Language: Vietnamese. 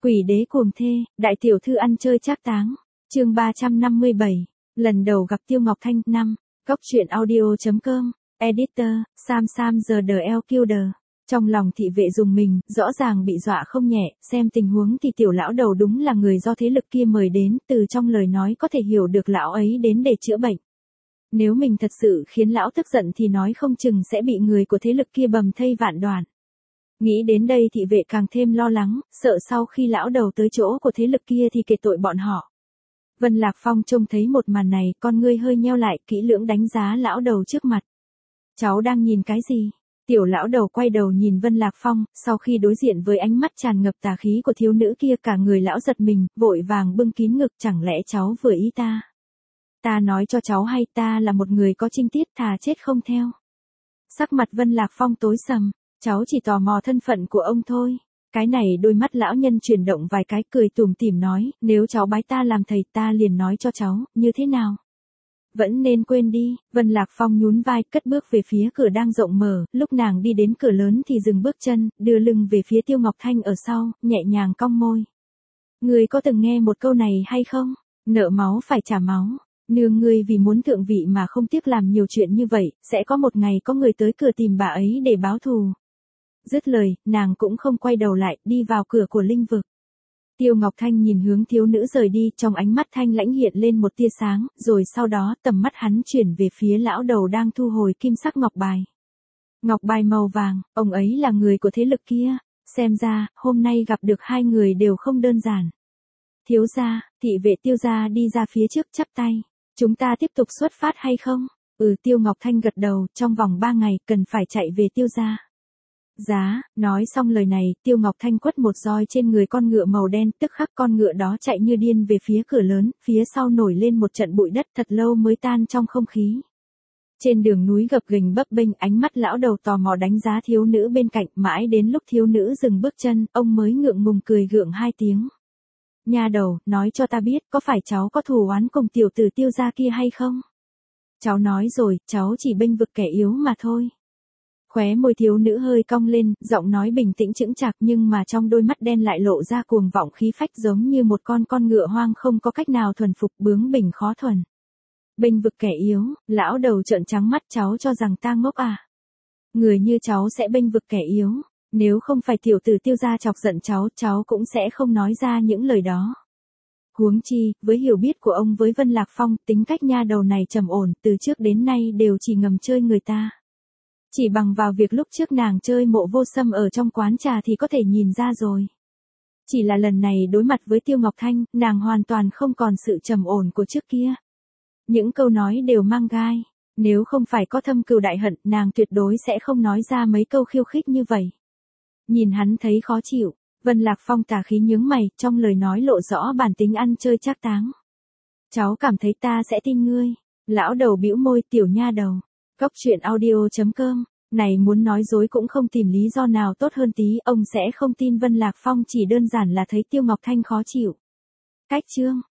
Quỷ đế cuồng thê, đại tiểu thư ăn chơi trác táng. Chương 357. Lần đầu gặp Tiêu Ngọc Thanh. 5. Góc truyện audio.com. Editor, Sam the L Killer. Trong lòng thị vệ dùng mình, rõ ràng bị dọa không nhẹ, xem tình huống thì tiểu lão đầu đúng là người do thế lực kia mời đến, từ trong lời nói có thể hiểu được lão ấy đến để chữa bệnh. Nếu mình thật sự khiến lão tức giận thì nói không chừng sẽ bị người của thế lực kia bầm thây vạn đoạn. Nghĩ đến đây thị vệ càng thêm lo lắng, sợ sau khi lão đầu tới chỗ của thế lực kia thì kể tội bọn họ. Vân Lạc Phong trông thấy một màn này, con ngươi hơi nheo lại, kỹ lưỡng đánh giá lão đầu trước mặt. Cháu đang nhìn cái gì? Tiểu lão đầu quay đầu nhìn Vân Lạc Phong, sau khi đối diện với ánh mắt tràn ngập tà khí của thiếu nữ kia cả người lão giật mình, vội vàng bưng kín ngực, chẳng lẽ cháu vừa ý ta? Ta nói cho cháu hay ta là một người có trinh tiết, thà chết không theo. Sắc mặt Vân Lạc Phong tối sầm, cháu chỉ tò mò thân phận của ông thôi. Cái này đôi mắt lão nhân chuyển động vài cái, cười tủm tỉm nói, nếu cháu bái ta làm thầy ta liền nói cho cháu, như thế nào? Vẫn nên quên đi. Vân Lạc Phong nhún vai, cất bước về phía cửa đang rộng mở, lúc nàng đi đến cửa lớn thì dừng bước chân, đưa lưng về phía Tiêu Ngọc Thanh ở sau, nhẹ nhàng cong môi. Ngươi có từng nghe một câu này hay không? Nợ máu phải trả máu. Nương ngươi vì muốn thượng vị mà không tiếc làm nhiều chuyện như vậy, sẽ có một ngày có người tới cửa tìm bà ấy để báo thù. Dứt lời, nàng cũng không quay đầu lại, đi vào cửa của linh vực. Tiêu Ngọc Thanh nhìn hướng thiếu nữ rời đi, trong ánh mắt thanh lãnh hiện lên một tia sáng, rồi sau đó tầm mắt hắn chuyển về phía lão đầu đang thu hồi kim sắc ngọc bài. Ngọc bài màu vàng, ông ấy là người của thế lực kia, xem ra, hôm nay gặp được hai người đều không đơn giản. Thiếu gia, thị vệ Tiêu gia đi ra phía trước chắp tay. Chúng ta tiếp tục xuất phát hay không? Tiêu Ngọc Thanh gật đầu, trong vòng 3 ngày, cần phải chạy về Tiêu gia. Giá, nói xong lời này, Tiêu Ngọc Thanh quất một roi trên người con ngựa màu đen, tức khắc con ngựa đó chạy như điên về phía cửa lớn, phía sau nổi lên một trận bụi đất thật lâu mới tan trong không khí. Trên đường núi gập ghềnh bấp bênh, ánh mắt lão đầu tò mò đánh giá thiếu nữ bên cạnh, mãi đến lúc thiếu nữ dừng bước chân, ông mới ngượng ngùng cười gượng 2 tiếng. Nha đầu, nói cho ta biết, có phải cháu có thù oán cùng tiểu tử Tiêu gia kia hay không? Cháu nói rồi, cháu chỉ bênh vực kẻ yếu mà thôi. Khóe môi thiếu nữ hơi cong lên, giọng nói bình tĩnh chững chạc nhưng mà trong đôi mắt đen lại lộ ra cuồng vọng khí phách giống như một con ngựa hoang không có cách nào thuần phục, bướng bỉnh khó thuần. Bênh vực kẻ yếu, lão đầu trợn trắng mắt, cháu cho rằng ta ngốc à? Người như cháu sẽ bênh vực kẻ yếu, nếu không phải tiểu tử Tiêu gia chọc giận cháu cũng sẽ không nói ra những lời đó. Huống chi, với hiểu biết của ông với Vân Lạc Phong, tính cách nha đầu này trầm ổn, từ trước đến nay đều chỉ ngầm chơi người ta. Chỉ bằng vào việc lúc trước nàng chơi Mộ Vô Sâm ở trong quán trà thì có thể nhìn ra rồi. Chỉ là lần này đối mặt với Tiêu Ngọc Thanh, nàng hoàn toàn không còn sự trầm ổn của trước kia. Những câu nói đều mang gai. Nếu không phải có thâm cừu đại hận, nàng tuyệt đối sẽ không nói ra mấy câu khiêu khích như vậy. Nhìn hắn thấy khó chịu, Vân Lạc Phong tà khí nhướng mày, trong lời nói lộ rõ bản tính ăn chơi trác táng. Cháu cảm thấy ta sẽ tin ngươi. Lão đầu bĩu môi, tiểu nha đầu. Góc truyện audio.com. Này muốn nói dối cũng không tìm lý do nào tốt hơn tí, ông sẽ không tin Vân Lạc Phong chỉ đơn giản là thấy Tiêu Ngọc Thanh khó chịu. Cách chương.